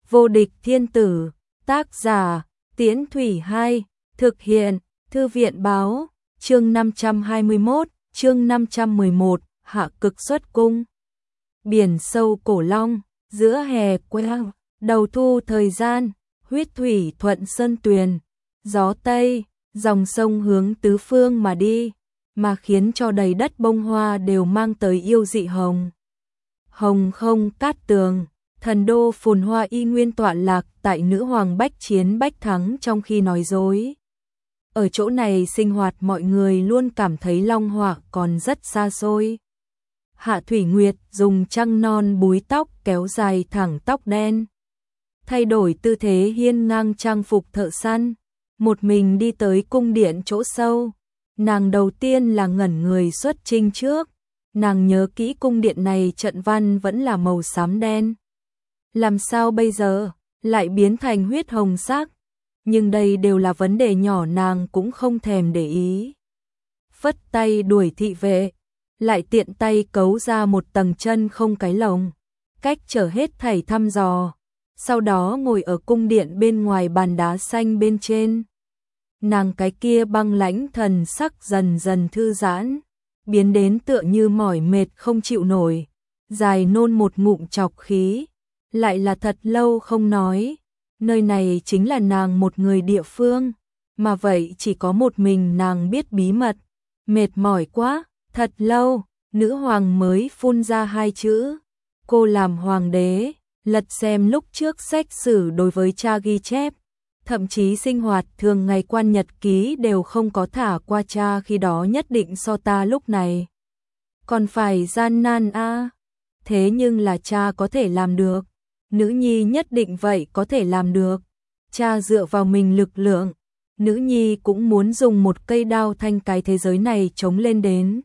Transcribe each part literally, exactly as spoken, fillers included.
Vô địch thiên tử, tác giả, Tiễn Thủy hai, thực hiện, Thư viện báo, chương năm trăm hai mươi mốt, chương năm trăm mười một, hạ cực xuất cung. Biển sâu cổ long, giữa hè quang, đầu thu thời gian, huyết thủy thuận sơn tuyền, gió tây, dòng sông hướng tứ phương mà đi, mà khiến cho đầy đất bông hoa đều mang tới yêu dị hồng. Hồng không cát tường, thần đô phồn hoa y nguyên tọa lạc tại nữ hoàng bách chiến bách thắng trong khi nói dối. Ở chỗ này sinh hoạt mọi người luôn cảm thấy Long Họa còn rất xa xôi. Hạ Thủy Nguyệt dùng trăng non búi tóc kéo dài thẳng tóc đen, thay đổi tư thế hiên ngang trang phục thợ săn, một mình đi tới cung điện chỗ sâu. Nàng đầu tiên là ngẩn người xuất chinh trước, nàng nhớ kỹ cung điện này trận văn vẫn là màu xám đen. Làm sao bây giờ lại biến thành huyết hồng sắc? Nhưng đây đều là vấn đề nhỏ, nàng cũng không thèm để ý. Phất tay đuổi thị vệ, lại tiện tay cấu ra một tầng chân không cái lồng, cách trở hết thảy thăm dò, sau đó ngồi ở cung điện bên ngoài bàn đá xanh bên trên. Nàng cái kia băng lãnh thần sắc dần dần thư giãn, biến đến tựa như mỏi mệt không chịu nổi, dài nôn một ngụm trọc khí, lại là thật lâu không nói. Nơi này chính là nàng một người địa phương, mà vậy chỉ có một mình nàng biết bí mật. Mệt mỏi quá, thật lâu, nữ hoàng mới phun ra hai chữ. Cô làm hoàng đế, lật xem lúc trước sách sử đối với cha ghi chép, thậm chí sinh hoạt thường ngày quan nhật ký đều không có thả qua cha khi đó, nhất định so ta lúc này còn phải gian nan a. À. Thế nhưng là cha có thể làm được, nữ nhi nhất định vậy có thể làm được. Cha dựa vào mình lực lượng, nữ nhi cũng muốn dùng một cây đao thanh cái thế giới này chống lên đến.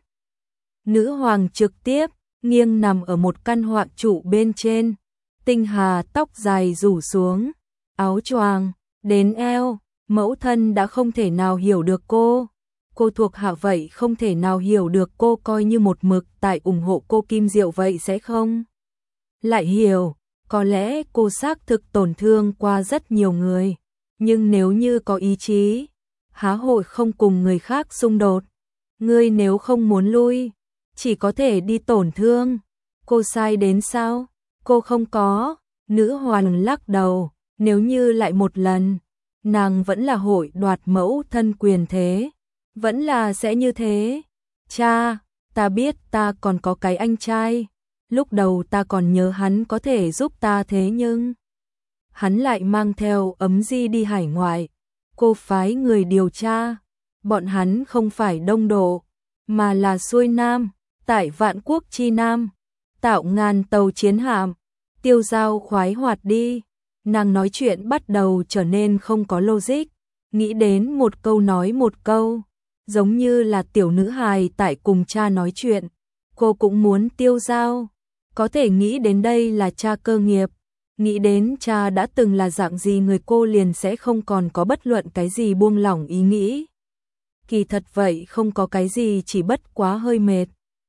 Nữ hoàng trực tiếp nghiêng nằm ở một căn họa trụ bên trên, tinh hà tóc dài rủ xuống, áo choàng đến eo, mẫu thân đã không thể nào hiểu được cô. Cô thuộc hạ vậy không thể nào hiểu được cô, coi như một mực tại ủng hộ cô Kim Diệu vậy sẽ không lại hiểu. Có lẽ cô xác thực tổn thương qua rất nhiều người, nhưng nếu như có ý chí, há hội không cùng người khác xung đột. Ngươi nếu không muốn lui, chỉ có thể đi tổn thương. Cô sai đến sao? Cô không có. Nữ hoàng lắc đầu, nếu như lại một lần, nàng vẫn là hội đoạt mẫu thân quyền thế, vẫn là sẽ như thế. Cha, ta biết ta còn có cái anh trai. Lúc đầu ta còn nhớ hắn có thể giúp ta, thế nhưng hắn lại mang theo ấm di đi hải ngoại. Cô phái người điều tra, bọn hắn không phải đông độ, mà là xuôi nam, tại vạn quốc chi nam, tạo ngàn tàu chiến hạm, tiêu giao khoái hoạt đi. Nàng nói chuyện bắt đầu trở nên không có logic, nghĩ đến một câu nói một câu, giống như là tiểu nữ hài tại cùng cha nói chuyện. Cô cũng muốn tiêu giao. Có thể nghĩ đến đây là cha cơ nghiệp, nghĩ đến cha đã từng là dạng gì người, cô liền sẽ không còn có bất luận cái gì buông lỏng ý nghĩ. Kỳ thật vậy không có cái gì, chỉ bất quá hơi mệt.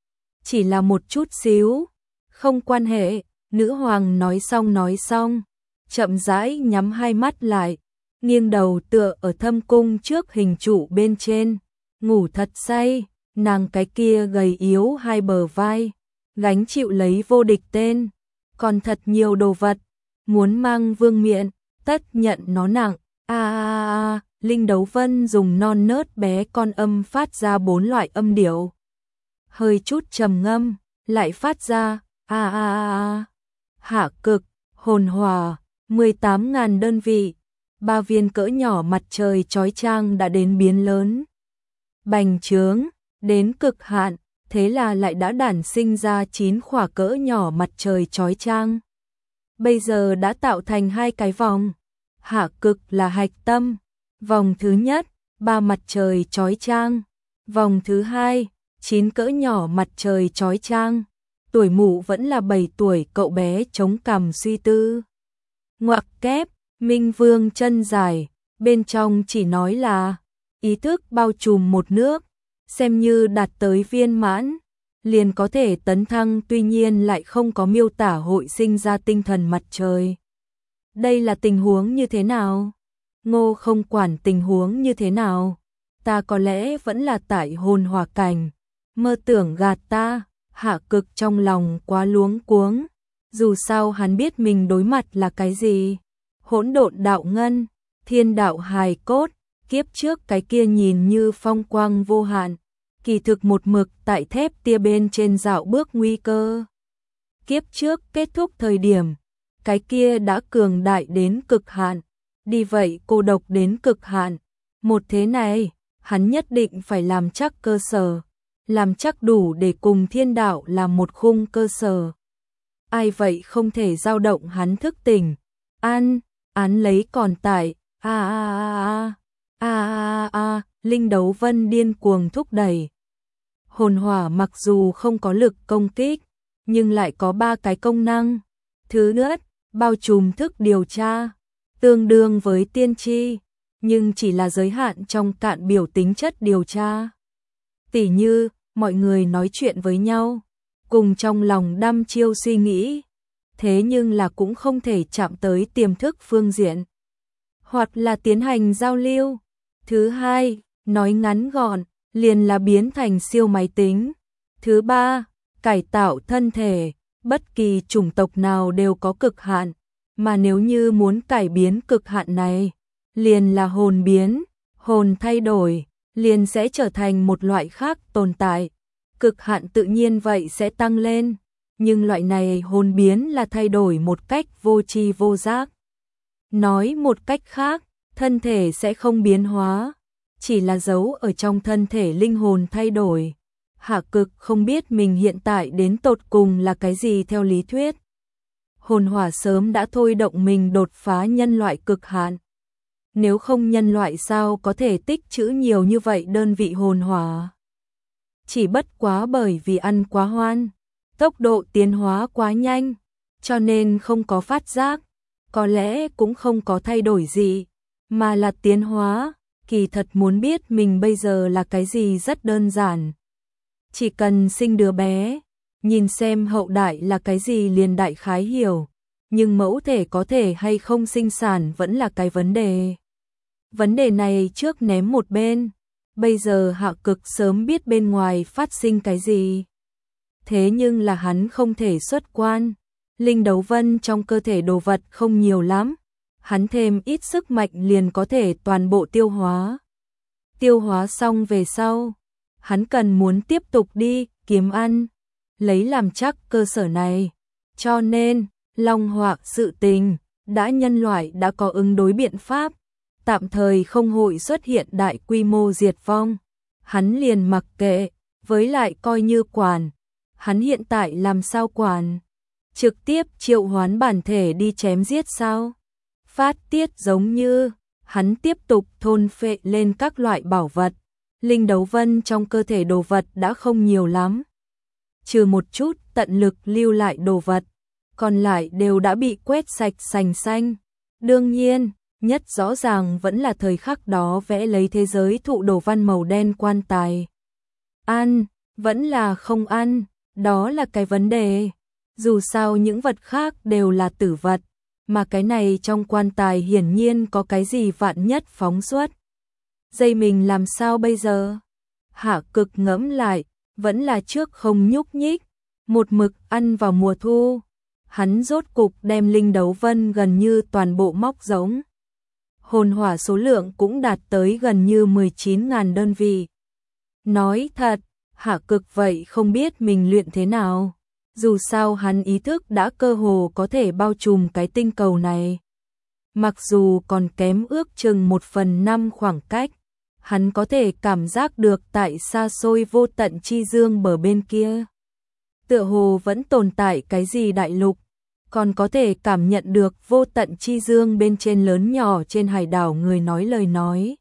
Chỉ là một chút xíu, không quan hệ. Nữ hoàng nói xong nói xong, chậm rãi nhắm hai mắt lại, nghiêng đầu tựa ở thâm cung trước hình trụ bên trên, ngủ thật say. Nàng cái kia gầy yếu hai bờ vai, gánh chịu lấy vô địch tên, còn thật nhiều đồ vật, muốn mang vương miện, tất nhận nó nặng. A a a, Linh Đấu Vân dùng non nớt bé con âm phát ra bốn loại âm điệu, hơi chút trầm ngâm, lại phát ra a a a. Hạ cực, hồn hòa, mười tám ngàn đơn vị, ba viên cỡ nhỏ mặt trời chói chang đã đến biến lớn, bành trướng đến cực hạn. Thế là lại đã đản sinh ra chín khỏa cỡ nhỏ mặt trời chói chang. Bây giờ đã tạo thành hai cái vòng. Hạ cực là hạch tâm. Vòng thứ nhất, ba mặt trời chói chang. Vòng thứ hai, chín cỡ nhỏ mặt trời chói chang. Tuổi mụ vẫn là bảy tuổi, cậu bé chống cằm suy tư. Ngoặc kép, Minh Vương chân dài, bên trong chỉ nói là ý thức bao trùm một nước. Xem như đạt tới viên mãn, liền có thể tấn thăng, tuy nhiên lại không có miêu tả hội sinh ra tinh thần mặt trời. Đây là tình huống như thế nào? Ngô không quản tình huống như thế nào. Ta có lẽ vẫn là tại hồn hỏa cảnh. Mơ tưởng gạt ta, Hạ Cực trong lòng quá luống cuống. Dù sao hắn biết mình đối mặt là cái gì. Hỗn độn đạo ngân, thiên đạo hài cốt, kiếp trước cái kia nhìn như phong quang vô hạn. Kỳ thực một mực tại thép tia bên trên dạo bước nguy cơ. Kiếp trước kết thúc thời điểm, cái kia đã cường đại đến cực hạn, đi vậy cô độc đến cực hạn. Một thế này, hắn nhất định phải làm chắc cơ sở, làm chắc đủ để cùng thiên đạo làm một khung cơ sở. Ai vậy không thể dao động hắn thức tỉnh. An, án lấy còn tại, a a a a a a, Linh Đấu Vân điên cuồng thúc đẩy. Hồn hỏa mặc dù không có lực công kích, nhưng lại có ba cái công năng. Thứ nhất, bao trùm thức điều tra, tương đương với tiên tri, nhưng chỉ là giới hạn trong cạn biểu tính chất điều tra. Tỉ như, mọi người nói chuyện với nhau, cùng trong lòng đăm chiêu suy nghĩ, thế nhưng là cũng không thể chạm tới tiềm thức phương diện, hoặc là tiến hành giao lưu. Thứ hai, nói ngắn gọn, liền là biến thành siêu máy tính. Thứ ba, cải tạo thân thể, bất kỳ chủng tộc nào đều có cực hạn, mà nếu như muốn cải biến cực hạn này, liền là hồn biến, hồn thay đổi, liền sẽ trở thành một loại khác tồn tại. Cực hạn tự nhiên vậy sẽ tăng lên, nhưng loại này hồn biến là thay đổi một cách vô tri vô giác. Nói một cách khác, thân thể sẽ không biến hóa, chỉ là giấu ở trong thân thể linh hồn thay đổi. Hạ Cực không biết mình hiện tại đến tột cùng là cái gì theo lý thuyết. Hồn hỏa sớm đã thôi động mình đột phá nhân loại cực hạn. Nếu không nhân loại sao có thể tích trữ nhiều như vậy đơn vị hồn hỏa? Chỉ bất quá bởi vì ăn quá hoan, tốc độ tiến hóa quá nhanh, cho nên không có phát giác, có lẽ cũng không có thay đổi gì, mà là tiến hóa. Kỳ thật muốn biết mình bây giờ là cái gì rất đơn giản. Chỉ cần sinh đứa bé, nhìn xem hậu đại là cái gì liền đại khái hiểu, nhưng mẫu thể có thể hay không sinh sản vẫn là cái vấn đề. Vấn đề này trước ném một bên, bây giờ Hạ Cực sớm biết bên ngoài phát sinh cái gì. Thế nhưng là hắn không thể xuất quan, Linh Đấu Vân trong cơ thể đồ vật không nhiều lắm, hắn thêm ít sức mạnh liền có thể toàn bộ tiêu hóa. Tiêu hóa xong về sau, hắn cần muốn tiếp tục đi kiếm ăn, lấy làm chắc cơ sở này. Cho nên, long họa sự tình, đã nhân loại đã có ứng đối biện pháp, tạm thời không hội xuất hiện đại quy mô diệt vong. Hắn liền mặc kệ, với lại coi như quản. Hắn hiện tại làm sao quản? Trực tiếp triệu hoán bản thể đi chém giết sao? Phát tiết giống như, hắn tiếp tục thôn phệ lên các loại bảo vật. Linh Đấu Vân trong cơ thể đồ vật đã không nhiều lắm. Trừ một chút tận lực lưu lại đồ vật, còn lại đều đã bị quét sạch sành xanh. Đương nhiên, nhất rõ ràng vẫn là thời khắc đó vẽ lấy thế giới thụ đồ văn màu đen quan tài. Ăn, vẫn là không ăn, đó là cái vấn đề. Dù sao những vật khác đều là tử vật, mà cái này trong quan tài hiển nhiên có cái gì vạn nhất phóng xuất. Dây mình làm sao bây giờ? Hạ Cực ngẫm lại, vẫn là trước không nhúc nhích, một mực ăn vào mùa thu. Hắn rốt cục đem Linh Đấu Vân gần như toàn bộ móc giống. Hồn hỏa số lượng cũng đạt tới gần như mười chín nghìn đơn vị. Nói thật, Hạ Cực vậy không biết mình luyện thế nào. Dù sao hắn ý thức đã cơ hồ có thể bao trùm cái tinh cầu này. Mặc dù còn kém ước chừng một phần năm khoảng cách, hắn có thể cảm giác được tại xa xôi vô tận chi dương bờ bên kia. Tựa hồ vẫn tồn tại cái gì đại lục, còn có thể cảm nhận được vô tận chi dương bên trên lớn nhỏ trên hải đảo người nói lời nói.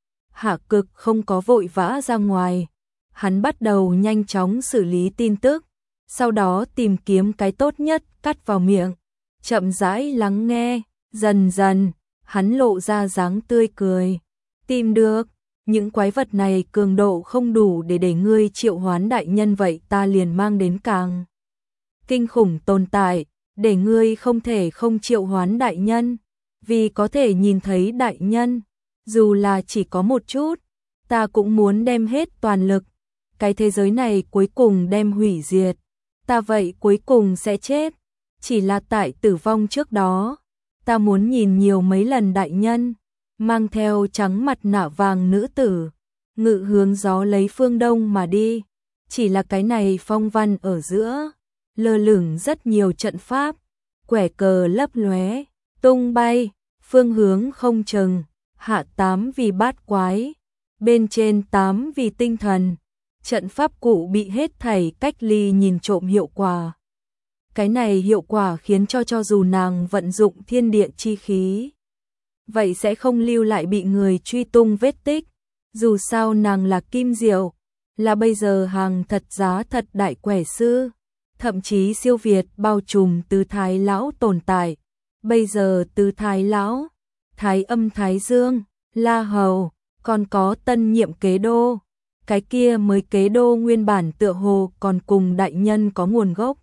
Hạ Cực không có vội vã ra ngoài, hắn bắt đầu nhanh chóng xử lý tin tức, sau đó tìm kiếm cái tốt nhất cắt vào miệng, chậm rãi lắng nghe, dần dần, hắn lộ ra dáng tươi cười. Tìm được, những quái vật này cường độ không đủ để để ngươi triệu hoán đại nhân vậy ta liền mang đến càng kinh khủng tồn tại, để ngươi không thể không triệu hoán đại nhân, vì có thể nhìn thấy đại nhân, dù là chỉ có một chút, ta cũng muốn đem hết toàn lực, cái thế giới này cuối cùng đem hủy diệt, ta vậy cuối cùng sẽ chết, chỉ là tại tử vong trước đó, ta muốn nhìn nhiều mấy lần đại nhân, mang theo trắng mặt nạ vàng nữ tử, ngự hướng gió lấy phương đông mà đi, chỉ là cái này phong văn ở giữa, lơ lửng rất nhiều trận pháp, quẻ cờ lấp lóe, tung bay, phương hướng không chừng, hạ tám vì bát quái, bên trên tám vì tinh thần, trận pháp cụ bị hết thảy cách ly nhìn trộm hiệu quả. Cái này hiệu quả khiến cho cho dù nàng vận dụng thiên địa chi khí, vậy sẽ không lưu lại bị người truy tung vết tích, dù sao nàng là Kim Diệu, là bây giờ hàng thật giá thật đại quẻ sư, thậm chí siêu việt bao trùm từ Thái Lão tồn tại, bây giờ từ Thái Lão, Thái Âm Thái Dương, La Hầu, còn có tân nhiệm kế đô, cái kia mới kế đô nguyên bản tựa hồ còn cùng đại nhân có nguồn gốc.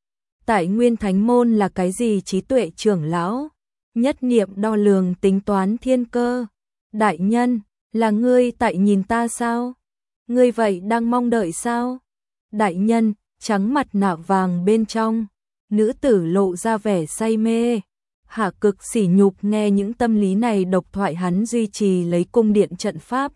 Tại Nguyên Thánh Môn là cái gì trí tuệ trưởng lão, nhất niệm đo lường tính toán thiên cơ, đại nhân, là ngươi tại nhìn ta sao? Ngươi vậy đang mong đợi sao? Đại nhân, trắng mặt nạ vàng bên trong, nữ tử lộ ra vẻ say mê. Hạ Cực sỉ nhục nghe những tâm lý này độc thoại, hắn duy trì lấy cung điện trận pháp,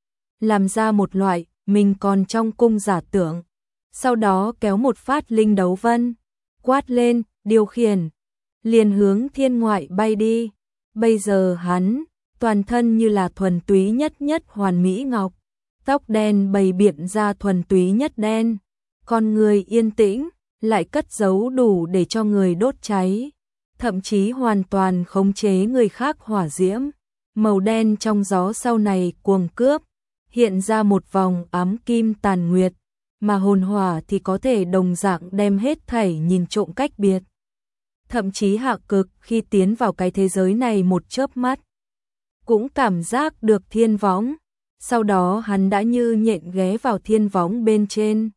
làm ra một loại mình còn trong cung giả tưởng, sau đó kéo một phát linh đấu vân, quát lên, điều khiển, liền hướng thiên ngoại bay đi. Bây giờ hắn, toàn thân như là thuần túy nhất nhất hoàn mỹ ngọc, tóc đen bày biện ra thuần túy nhất đen, con người yên tĩnh, lại cất giấu đủ để cho người đốt cháy, thậm chí hoàn toàn khống chế người khác hỏa diễm. Màu đen trong gió sau này cuồng cướp, hiện ra một vòng ám kim tàn nguyệt, mà hồn hỏa thì có thể đồng dạng đem hết thảy nhìn trộm cách biệt. Thậm chí Hạ Cực khi tiến vào cái thế giới này một chớp mắt, cũng cảm giác được thiên võng, sau đó hắn đã như nhện ghé vào thiên võng bên trên.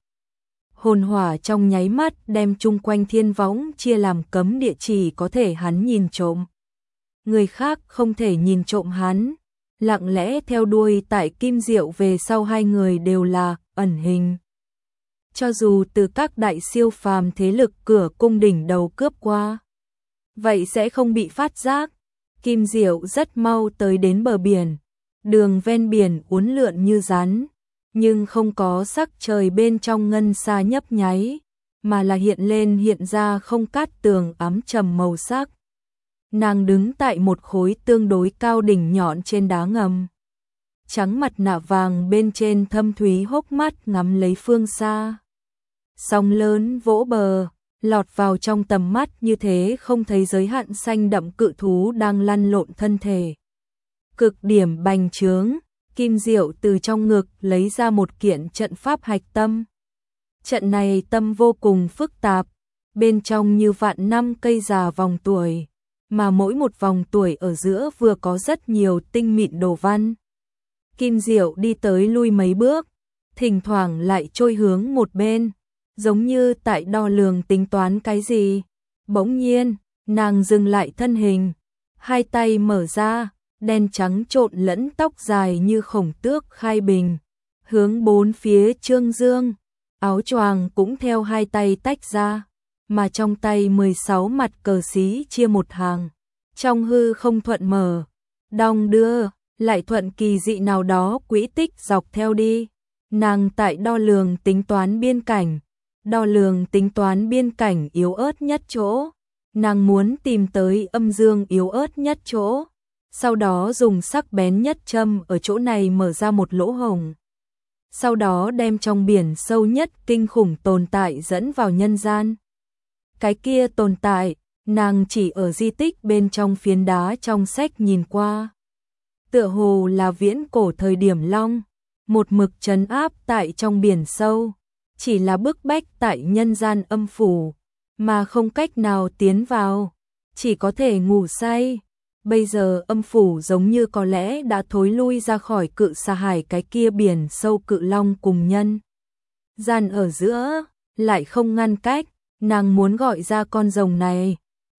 Hồn hỏa trong nháy mắt đem chung quanh thiên võng chia làm cấm địa, chỉ có thể hắn nhìn trộm, người khác không thể nhìn trộm hắn. Lặng lẽ theo đuôi tại Kim Diệu về sau hai người đều là ẩn hình. Cho dù từ các đại siêu phàm thế lực cửa cung đỉnh đầu cướp qua, vậy sẽ không bị phát giác. Kim Diệu rất mau tới đến bờ biển, đường ven biển uốn lượn như rắn, nhưng không có sắc trời bên trong ngân xa nhấp nháy, mà là hiện lên hiện ra không cát tường ám trầm màu sắc. Nàng đứng tại một khối tương đối cao đỉnh nhọn trên đá ngầm. Trắng mặt nạ vàng bên trên thâm thúy hốc mắt ngắm lấy phương xa. Sóng lớn vỗ bờ, lọt vào trong tầm mắt như thế không thấy giới hạn, xanh đậm cự thú đang lăn lộn thân thể. Cực điểm bành trướng, Kim Diệu từ trong ngực lấy ra một kiện trận pháp hạch tâm. Trận này tâm vô cùng phức tạp, bên trong như vạn năm cây già vòng tuổi, mà mỗi một vòng tuổi ở giữa vừa có rất nhiều tinh mịn đồ văn. Kim Diệu đi tới lui mấy bước, thỉnh thoảng lại trôi hướng một bên, giống như tại đo lường tính toán cái gì. Bỗng nhiên, nàng dừng lại thân hình, hai tay mở ra, đen trắng trộn lẫn tóc dài như khổng tước khai bình, hướng bốn phía trương dương, áo choàng cũng theo hai tay tách ra, mà trong tay mười sáu mặt cờ xí chia một hàng, trong hư không thuận mở, đong đưa, lại thuận kỳ dị nào đó quỹ tích dọc theo đi. Nàng tại đo lường tính toán biên cảnh, đo lường tính toán biên cảnh yếu ớt nhất chỗ, nàng muốn tìm tới âm dương yếu ớt nhất chỗ, sau đó dùng sắc bén nhất châm ở chỗ này mở ra một lỗ hổng, sau đó đem trong biển sâu nhất kinh khủng tồn tại dẫn vào nhân gian. Cái kia tồn tại, nàng chỉ ở di tích bên trong phiến đá trong sách nhìn qua, tựa hồ là viễn cổ thời điểm long, một mực trấn áp tại trong biển sâu, chỉ là bức bách tại nhân gian âm phủ, mà không cách nào tiến vào, chỉ có thể ngủ say. Bây giờ âm phủ giống như có lẽ đã thối lui ra khỏi cự sa hải, cái kia biển sâu cự long cùng nhân gian ở giữa, lại không ngăn cách, nàng muốn gọi ra con rồng này,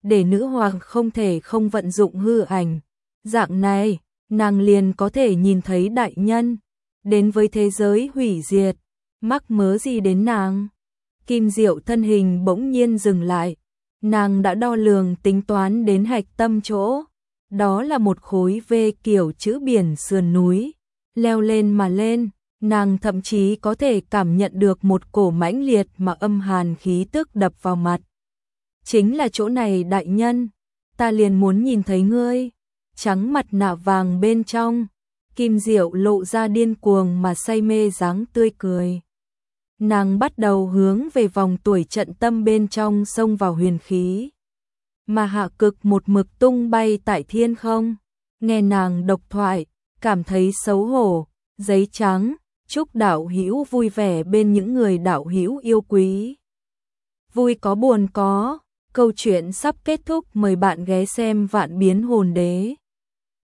để nữ hoàng không thể không vận dụng hư ảnh. Dạng này, nàng liền có thể nhìn thấy đại nhân đến với thế giới hủy diệt, mắc mớ gì đến nàng. Kim Diệu thân hình bỗng nhiên dừng lại, nàng đã đo lường tính toán đến hạch tâm chỗ, đó là một khối V kiểu chữ biển sườn núi, leo lên mà lên, nàng thậm chí có thể cảm nhận được một cổ mãnh liệt mà âm hàn khí tức đập vào mặt. Chính là chỗ này đại nhân, ta liền muốn nhìn thấy ngươi. Trắng mặt nạ vàng bên trong, Kim Diệu lộ ra điên cuồng mà say mê dáng tươi cười. Nàng bắt đầu hướng về vòng tuổi trận tâm bên trong xông vào huyền khí. Mà Hạ Cực một mực tung bay tại thiên không, nghe nàng độc thoại, cảm thấy xấu hổ, giấy trắng, chúc đạo hữu vui vẻ bên những người đạo hữu yêu quý. Vui có buồn có, câu chuyện sắp kết thúc, mời bạn ghé xem Vạn Biến Hồn Đế.